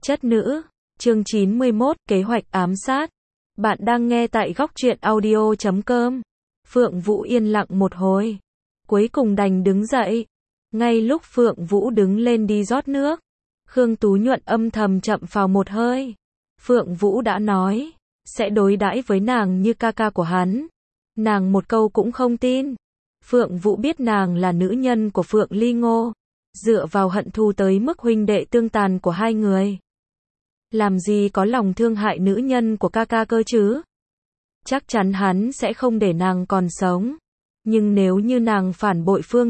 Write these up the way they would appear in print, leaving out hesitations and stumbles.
Chất nữ, chương 91, kế hoạch ám sát. Bạn đang nghe tại góc truyện audio.com. Phượng Vũ yên lặng một hồi, cuối cùng đành đứng dậy. Ngay lúc Phượng Vũ đứng lên đi rót nước, Khương Tú Nhuận âm thầm chậm phào một hơi. Phượng Vũ đã nói, sẽ đối đãi với nàng như ca ca của hắn. Nàng một câu cũng không tin. Phượng Vũ biết nàng là nữ nhân của Phượng Ly Ngô, dựa vào hận thù tới mức huynh đệ tương tàn của hai người. Làm gì có lòng thương hại nữ nhân của ca ca cơ chứ? Chắc chắn hắn sẽ không để nàng còn sống. Nhưng nếu như nàng phản bội Phượng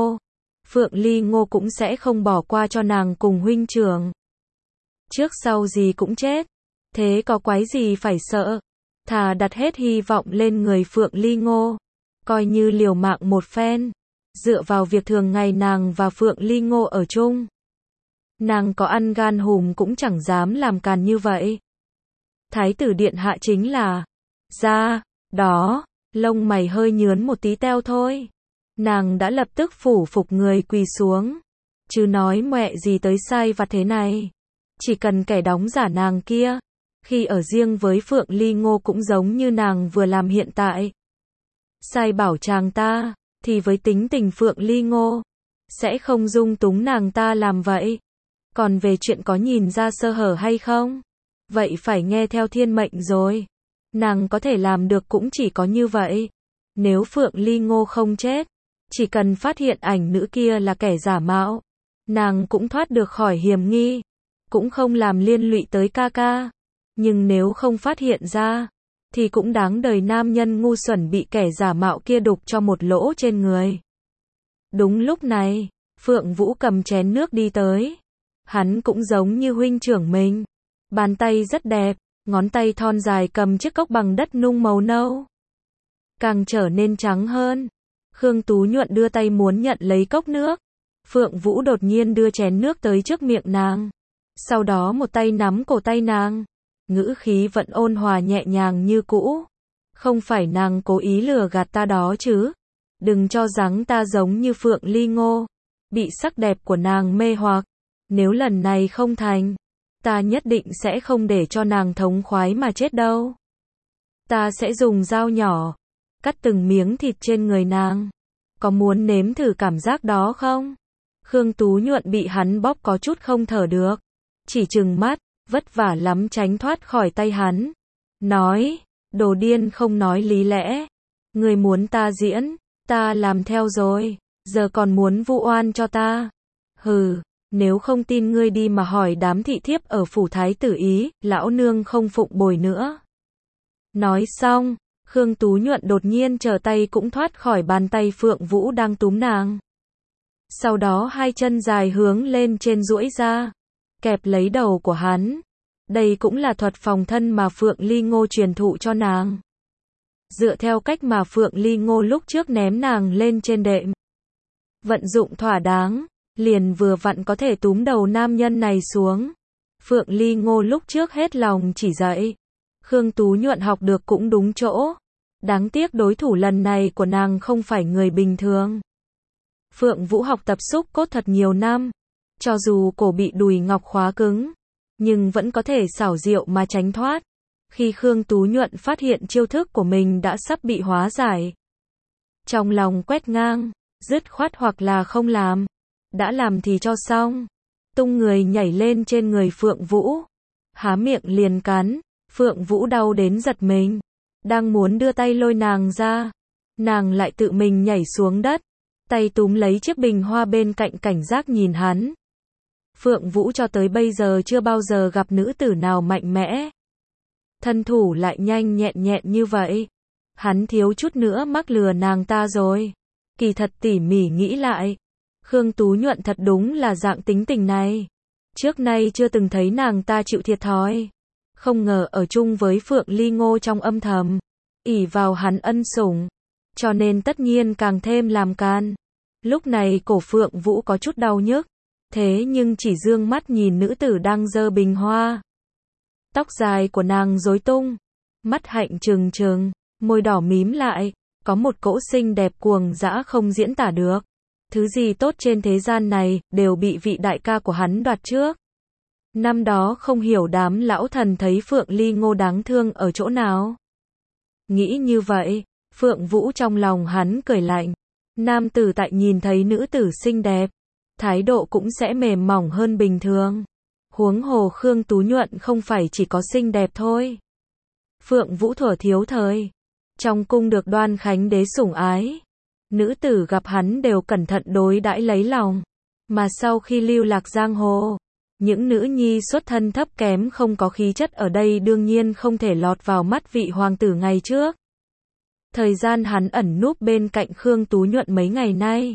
Ly Ngô cũng sẽ không bỏ qua cho nàng cùng huynh trưởng. Trước sau gì cũng chết. Thế có quái gì phải sợ? Thà đặt hết hy vọng lên người Phượng Ly Ngô, coi như liều mạng một phen. Dựa vào việc thường ngày nàng và Phượng Ly Ngô ở chung, nàng có ăn gan hùm cũng chẳng dám làm càn như vậy. Thái tử điện hạ chính là ra đó, lông mày hơi nhướn một tí teo thôi. Nàng đã lập tức phủ phục người quỳ xuống. Chứ nói mẹ gì tới sai vặt thế này. Chỉ cần kẻ đóng giả nàng kia, khi ở riêng với Phượng Ly Ngô cũng giống như nàng vừa làm hiện tại. Sai bảo chàng ta, thì với tính tình Phượng Ly Ngô, sẽ không dung túng nàng ta làm vậy. Còn về chuyện có nhìn ra sơ hở hay không, vậy phải nghe theo thiên mệnh rồi. Nàng có thể làm được cũng chỉ có như vậy. Nếu Phượng Ly Ngô không chết, chỉ cần phát hiện ảnh nữ kia là kẻ giả mạo, nàng cũng thoát được khỏi hiểm nghi, cũng không làm liên lụy tới ca ca. Nhưng nếu không phát hiện ra, thì cũng đáng đời nam nhân ngu xuẩn bị kẻ giả mạo kia đục cho một lỗ trên người. Đúng lúc này, Phượng Vũ cầm chén nước đi tới. Hắn cũng giống như huynh trưởng mình. Bàn tay rất đẹp, ngón tay thon dài cầm chiếc cốc bằng đất nung màu nâu, càng trở nên trắng hơn. Khương Tú Nhuận đưa tay muốn nhận lấy cốc nước. Phượng Vũ đột nhiên đưa chén nước tới trước miệng nàng. Sau đó một tay nắm cổ tay nàng. Ngữ khí vẫn ôn hòa nhẹ nhàng như cũ. Không phải nàng cố ý lừa gạt ta đó chứ. Đừng cho rằng ta giống như Phượng Ly Ngô, bị sắc đẹp của nàng mê hoặc. Nếu lần này không thành, ta nhất định sẽ không để cho nàng thống khoái mà chết đâu. Ta sẽ dùng dao nhỏ, cắt từng miếng thịt trên người nàng. Có muốn nếm thử cảm giác đó không? Khương Tú Nhuận bị hắn bóp có chút không thở được. Chỉ trừng mắt, vất vả lắm tránh thoát khỏi tay hắn. Nói, đồ điên không nói lý lẽ. Người muốn ta diễn, ta làm theo rồi. Giờ còn muốn vu oan cho ta. Hừ, nếu không tin ngươi đi mà hỏi đám thị thiếp ở phủ thái tử Ý, lão nương không phụng bồi nữa. Nói xong, Khương Tú Nhuận đột nhiên trở tay cũng thoát khỏi bàn tay Phượng Vũ đang túm nàng. Sau đó hai chân dài hướng lên trên duỗi ra, kẹp lấy đầu của hắn. Đây cũng là thuật phòng thân mà Phượng Ly Ngô truyền thụ cho nàng. Dựa theo cách mà Phượng Ly Ngô lúc trước ném nàng lên trên đệm, vận dụng thỏa đáng, liền vừa vặn có thể túm đầu nam nhân này xuống. Phượng Ly Ngô lúc trước hết lòng chỉ dạy. Khương Tú Nhuận học được cũng đúng chỗ. Đáng tiếc đối thủ lần này của nàng không phải người bình thường. Phượng Vũ học tập xúc cốt thật nhiều năm. Cho dù cổ bị đùi ngọc khóa cứng, nhưng vẫn có thể xảo diệu mà tránh thoát. Khi Khương Tú Nhuận phát hiện chiêu thức của mình đã sắp bị hóa giải, trong lòng quét ngang, dứt khoát hoặc là không làm. Đã làm thì cho xong. Tung người nhảy lên trên người Phượng Vũ, há miệng liền cắn. Phượng Vũ đau đến giật mình, đang muốn đưa tay lôi nàng ra, nàng lại tự mình nhảy xuống đất, tay túm lấy chiếc bình hoa bên cạnh cảnh giác nhìn hắn. Phượng Vũ cho tới bây giờ chưa bao giờ gặp nữ tử nào mạnh mẽ, thân thủ lại nhanh nhẹn như vậy. Hắn thiếu chút nữa mắc lừa nàng ta rồi. Kỳ thật tỉ mỉ nghĩ lại, Khương Tú Nhuận thật đúng là dạng tính tình này. Trước nay chưa từng thấy nàng ta chịu thiệt thòi. Không ngờ ở chung với Phượng Ly Ngô trong âm thầm, ỷ vào hắn ân sủng, cho nên tất nhiên càng thêm làm can. Lúc này cổ Phượng Vũ có chút đau nhức, thế nhưng chỉ dương mắt nhìn nữ tử đang giơ bình hoa. Tóc dài của nàng rối tung, mắt hạnh trừng trừng, môi đỏ mím lại, có một cỗ xinh đẹp cuồng dã không diễn tả được. Thứ gì tốt trên thế gian này đều bị vị đại ca của hắn đoạt trước. Năm đó không hiểu đám lão thần thấy Phượng Ly Ngô đáng thương ở chỗ nào. Nghĩ như vậy, Phượng Vũ trong lòng hắn cười lạnh. Nam tử tại nhìn thấy nữ tử xinh đẹp, thái độ cũng sẽ mềm mỏng hơn bình thường. Huống hồ Khương Tú Nhuận không phải chỉ có xinh đẹp thôi. Phượng Vũ thuở thiếu thời, trong cung được Đoan Khánh đế sủng ái. Nữ tử gặp hắn đều cẩn thận đối đãi lấy lòng. Mà sau khi lưu lạc giang hồ, những nữ nhi xuất thân thấp kém không có khí chất ở đây đương nhiên không thể lọt vào mắt vị hoàng tử ngày trước. Thời gian hắn ẩn núp bên cạnh Khương Tú Nhuận mấy ngày nay,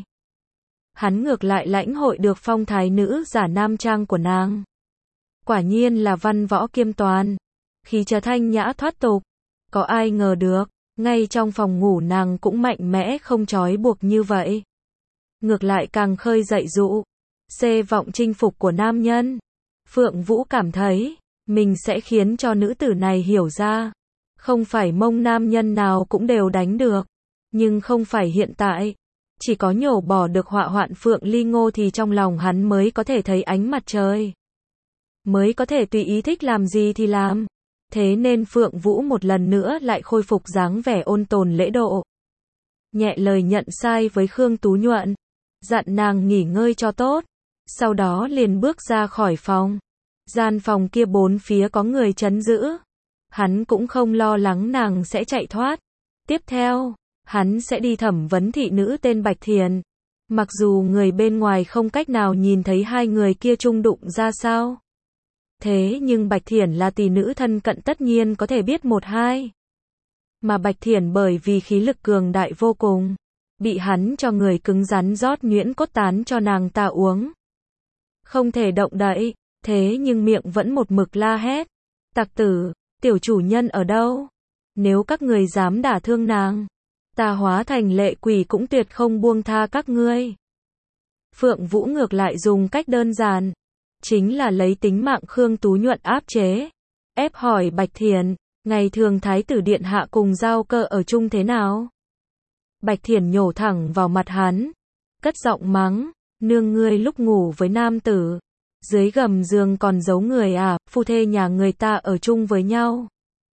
hắn ngược lại lãnh hội được phong thái nữ giả nam trang của nàng. Quả nhiên là văn võ kiêm toàn, khí chất thanh nhã thoát tục. Có ai ngờ được, ngay trong phòng ngủ nàng cũng mạnh mẽ không trói buộc như vậy. Ngược lại càng khơi dậy dụ, xê vọng chinh phục của nam nhân. Phượng Vũ cảm thấy, mình sẽ khiến cho nữ tử này hiểu ra. Không phải mông nam nhân nào cũng đều đánh được. Nhưng không phải hiện tại. Chỉ có nhổ bỏ được họa hoạn Phượng Ly Ngô thì trong lòng hắn mới có thể thấy ánh mặt trời. Mới có thể tùy ý thích làm gì thì làm. Thế nên Phượng Vũ một lần nữa lại khôi phục dáng vẻ ôn tồn lễ độ. Nhẹ lời nhận sai với Khương Tú Nhuận. Dặn nàng nghỉ ngơi cho tốt. Sau đó liền bước ra khỏi phòng. Gian phòng kia bốn phía có người trấn giữ. Hắn cũng không lo lắng nàng sẽ chạy thoát. Tiếp theo, hắn sẽ đi thẩm vấn thị nữ tên Bạch Thiền. Mặc dù người bên ngoài không cách nào nhìn thấy hai người kia chung đụng ra sao. Thế nhưng Bạch Thiển là tỷ nữ thân cận tất nhiên có thể biết một hai. Mà Bạch Thiển bởi vì khí lực cường đại vô cùng, bị hắn cho người cứng rắn rót nhuyễn cốt tán cho nàng ta uống. Không thể động đậy, thế nhưng miệng vẫn một mực la hét. Tặc tử, tiểu chủ nhân ở đâu? Nếu các người dám đả thương nàng, ta hóa thành lệ quỷ cũng tuyệt không buông tha các ngươi. Phượng Vũ ngược lại dùng cách đơn giản. Chính là lấy tính mạng Khương Tú Nhuận áp chế. Ép hỏi Bạch Thiền, ngày thường thái tử điện hạ cùng giao cơ ở chung thế nào? Bạch Thiền nhổ thẳng vào mặt hắn. Cất giọng mắng, nương ngươi lúc ngủ với nam tử. Dưới gầm giường còn giấu người à, phu thê nhà người ta ở chung với nhau.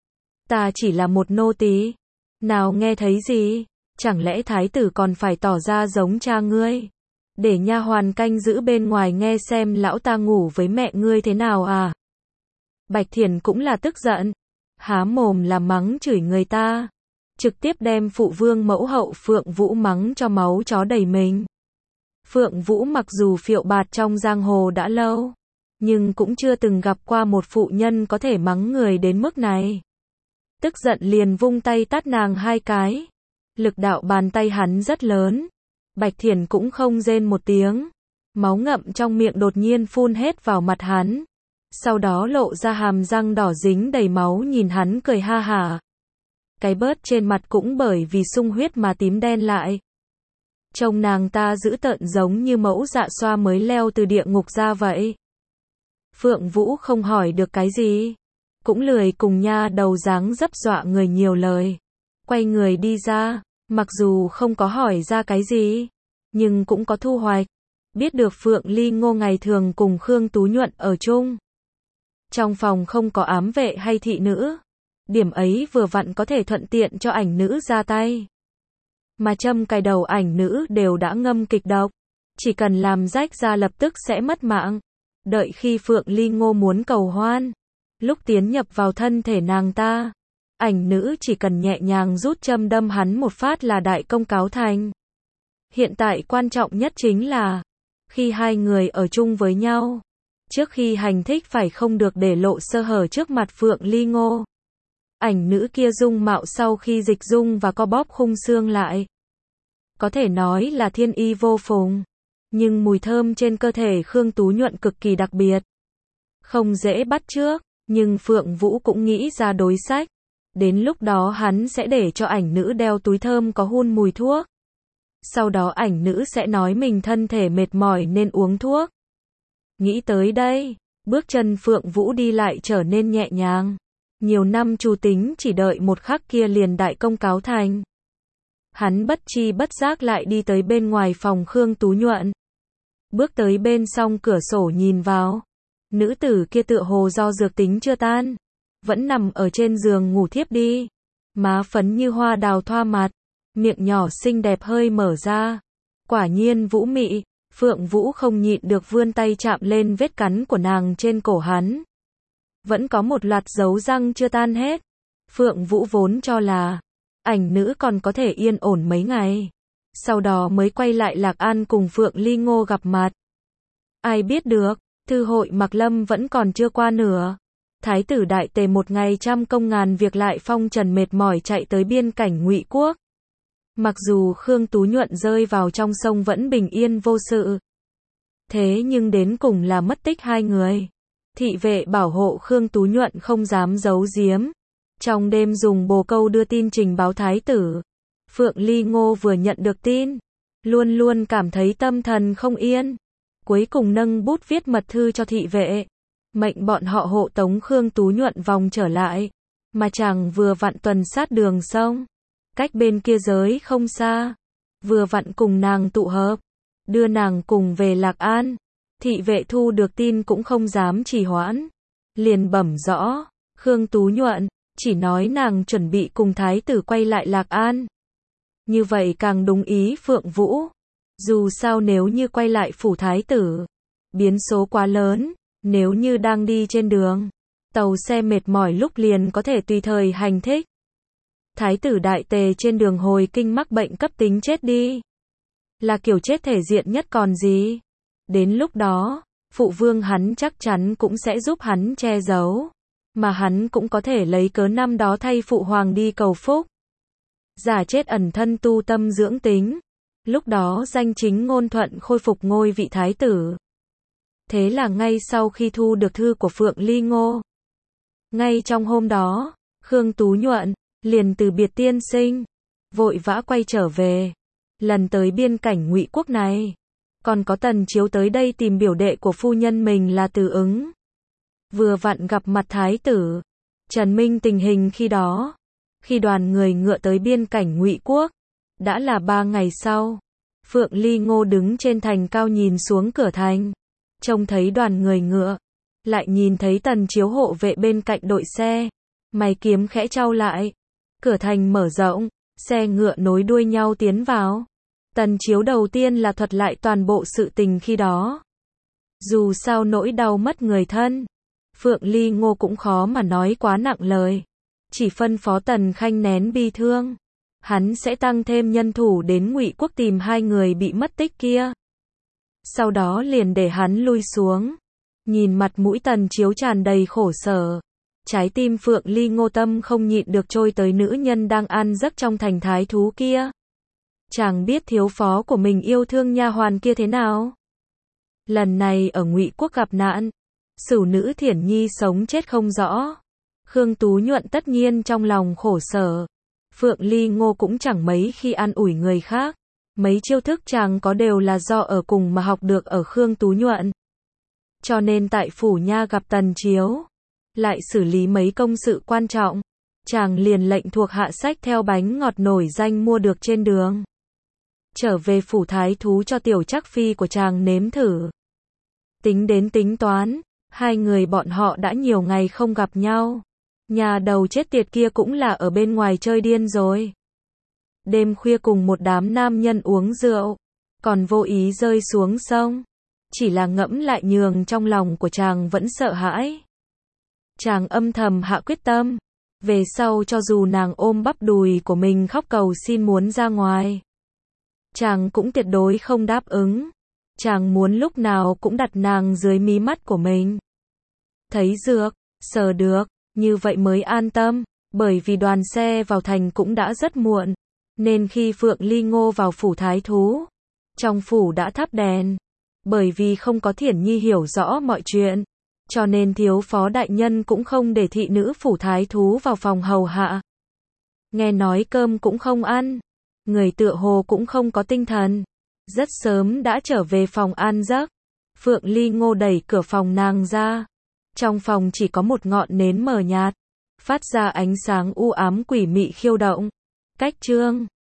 Ta chỉ là một nô tỳ. Nào nghe thấy gì? Chẳng lẽ thái tử còn phải tỏ ra giống cha ngươi? Để nha hoàn canh giữ bên ngoài nghe xem lão ta ngủ với mẹ ngươi thế nào à? Bạch Thiền cũng là tức giận. Há mồm là mắng chửi người ta. Trực tiếp đem phụ vương mẫu hậu Phượng Vũ mắng cho máu chó đầy mình. Phượng Vũ mặc dù phiệu bạt trong giang hồ đã lâu, nhưng cũng chưa từng gặp qua một phụ nhân có thể mắng người đến mức này. Tức giận liền vung tay tát nàng hai cái. Lực đạo bàn tay hắn rất lớn. Bạch Thiển cũng không rên một tiếng. Máu ngậm trong miệng đột nhiên phun hết vào mặt hắn. Sau đó lộ ra hàm răng đỏ dính đầy máu nhìn hắn cười ha hả. Cái bớt trên mặt cũng bởi vì sung huyết mà tím đen lại. Trông nàng ta dữ tợn giống như mẫu dạ xoa mới leo từ địa ngục ra vậy. Phượng Vũ không hỏi được cái gì. Cũng lười cùng nha đầu dáng dấp dọa người nhiều lời. Quay người đi ra. Mặc dù không có hỏi ra cái gì, nhưng cũng có thu hoạch. Biết được Phượng Ly Ngô ngày thường cùng Khương Tú Nhuận ở chung. Trong phòng không có ám vệ hay thị nữ. Điểm ấy vừa vặn có thể thuận tiện cho ảnh nữ ra tay. Mà châm cài đầu ảnh nữ đều đã ngâm kịch độc. Chỉ cần làm rách ra lập tức sẽ mất mạng. Đợi khi Phượng Ly Ngô muốn cầu hoan, lúc tiến nhập vào thân thể nàng ta, ảnh nữ chỉ cần nhẹ nhàng rút châm đâm hắn một phát là đại công cáo thành. Hiện tại quan trọng nhất chính là, khi hai người ở chung với nhau, trước khi hành thích phải không được để lộ sơ hở trước mặt Phượng Ly Ngô. Ảnh nữ kia dung mạo sau khi dịch dung và co bóp khung xương lại. Có thể nói là thiên y vô phùng. Nhưng mùi thơm trên cơ thể Khương Tú Nhuận cực kỳ đặc biệt. Không dễ bắt chước, nhưng Phượng Vũ cũng nghĩ ra đối sách. Đến lúc đó hắn sẽ để cho ảnh nữ đeo túi thơm có hun mùi thuốc. Sau đó ảnh nữ sẽ nói mình thân thể mệt mỏi nên uống thuốc. Nghĩ tới đây, bước chân Phượng Vũ đi lại trở nên nhẹ nhàng. Nhiều năm chủ tính chỉ đợi một khắc kia liền đại công cáo thành. Hắn bất chi bất giác lại đi tới bên ngoài phòng Khương Tú Nhuận. Bước tới bên song cửa sổ nhìn vào. Nữ tử kia tựa hồ do dược tính chưa tan, vẫn nằm ở trên giường ngủ thiếp đi. Má phấn như hoa đào thoa mặt, miệng nhỏ xinh đẹp hơi mở ra. Quả nhiên vũ mị, Phượng Vũ không nhịn được vươn tay chạm lên vết cắn của nàng trên cổ hắn. Vẫn có một loạt dấu răng chưa tan hết. Phượng Vũ vốn cho là ảnh nữ còn có thể yên ổn mấy ngày. Sau đó mới quay lại Lạc An cùng Phượng Ly Ngô gặp mặt. Ai biết được, thư hội Mạc Lâm vẫn còn chưa qua nửa. Thái tử Đại Tề một ngày trăm công ngàn việc lại phong trần mệt mỏi chạy tới biên cảnh Ngụy Quốc. Mặc dù Khương Tú Nhuận rơi vào trong sông vẫn bình yên vô sự. Thế nhưng đến cùng là mất tích hai người. Thị vệ bảo hộ Khương Tú Nhuận không dám giấu giếm. Trong đêm dùng bồ câu đưa tin trình báo thái tử. Phượng Ly Ngô vừa nhận được tin, luôn luôn cảm thấy tâm thần không yên. Cuối cùng nâng bút viết mật thư cho thị vệ, mệnh bọn họ hộ tống Khương Tú Nhuận vòng trở lại. Mà chàng vừa vặn tuần sát đường sông, cách bên kia giới không xa, vừa vặn cùng nàng tụ hợp, đưa nàng cùng về Lạc An. Thị vệ thu được tin cũng không dám trì hoãn, liền bẩm rõ, Khương Tú Nhuận, chỉ nói nàng chuẩn bị cùng thái tử quay lại Lạc An. Như vậy càng đúng ý Phượng Vũ. Dù sao nếu như quay lại phủ thái tử, biến số quá lớn, nếu như đang đi trên đường, tàu xe mệt mỏi lúc liền có thể tùy thời hành thích. Thái tử Đại Tề trên đường hồi kinh mắc bệnh cấp tính chết đi. Là kiểu chết thể diện nhất còn gì. Đến lúc đó, phụ vương hắn chắc chắn cũng sẽ giúp hắn che giấu. Mà hắn cũng có thể lấy cớ năm đó thay phụ hoàng đi cầu phúc. Giả chết ẩn thân tu tâm dưỡng tính. Lúc đó danh chính ngôn thuận khôi phục ngôi vị thái tử. Thế là ngay sau khi thu được thư của Phượng Ly Ngô, ngay trong hôm đó, Khương Tú Nhuận liền từ biệt tiên sinh, vội vã quay trở về. Lần tới biên cảnh Ngụy Quốc này, còn có Tần Chiếu tới đây tìm biểu đệ của phu nhân mình là Từ Ứng. Vừa vặn gặp mặt thái tử, Trần Minh tình hình khi đó. Khi đoàn người ngựa tới biên cảnh Ngụy Quốc, đã là 3 ngày sau. Phượng Ly Ngô đứng trên thành cao nhìn xuống cửa thành, trông thấy đoàn người ngựa, lại nhìn thấy Tần Chiếu hộ vệ bên cạnh đội xe, mày kiếm khẽ chau lại. Cửa thành mở rộng, xe ngựa nối đuôi nhau tiến vào. Tần Chiếu đầu tiên là thuật lại toàn bộ sự tình khi đó. Dù sao nỗi đau mất người thân, Phượng Ly Ngô cũng khó mà nói quá nặng lời. Chỉ phân phó Tần Khanh nén bi thương. Hắn sẽ tăng thêm nhân thủ đến Ngụy Quốc tìm hai người bị mất tích kia. Sau đó liền để hắn lui xuống. Nhìn mặt mũi Tần Chiếu tràn đầy khổ sở. Trái tim Phượng Ly Ngô tâm không nhịn được trôi tới nữ nhân đang an giấc trong thành thái thú kia. Chàng biết thiếu phó của mình yêu thương nha hoàn kia thế nào. Lần này ở Ngụy Quốc gặp nạn, Sửu nữ Thiển Nhi sống chết không rõ. Khương Tú Nhuận tất nhiên trong lòng khổ sở. Phượng Ly Ngô cũng chẳng mấy khi an ủi người khác. Mấy chiêu thức chàng có đều là do ở cùng mà học được ở Khương Tú Nhuận. Cho nên tại phủ nha gặp Tần Chiếu, lại xử lý mấy công sự quan trọng, chàng liền lệnh thuộc hạ sách theo bánh ngọt nổi danh mua được trên đường. Trở về phủ thái thú cho tiểu trắc phi của chàng nếm thử. Tính đến tính toán, hai người bọn họ đã nhiều ngày không gặp nhau. Nhà đầu chết tiệt kia cũng là ở bên ngoài chơi điên rồi. Đêm khuya cùng một đám nam nhân uống rượu, còn vô ý rơi xuống sông. Chỉ là ngẫm lại nhường trong lòng của chàng vẫn sợ hãi. Chàng âm thầm hạ quyết tâm, về sau cho dù nàng ôm bắp đùi của mình khóc cầu xin muốn ra ngoài, chàng cũng tuyệt đối không đáp ứng. Chàng muốn lúc nào cũng đặt nàng dưới mí mắt của mình. Thấy dược, sờ được, như vậy mới an tâm, bởi vì đoàn xe vào thành cũng đã rất muộn, nên khi Phượng Ly Ngô vào phủ thái thú, trong phủ đã thắp đèn, bởi vì không có Thiển Nhi hiểu rõ mọi chuyện, cho nên thiếu phó đại nhân cũng không để thị nữ phủ thái thú vào phòng hầu hạ. Nghe nói cơm cũng không ăn, người tựa hồ cũng không có tinh thần, rất sớm đã trở về phòng an giấc. Phượng Ly Ngô đẩy cửa phòng nàng ra. Trong phòng chỉ có một ngọn nến mờ nhạt, phát ra ánh sáng u ám quỷ mị khiêu động. Cách chương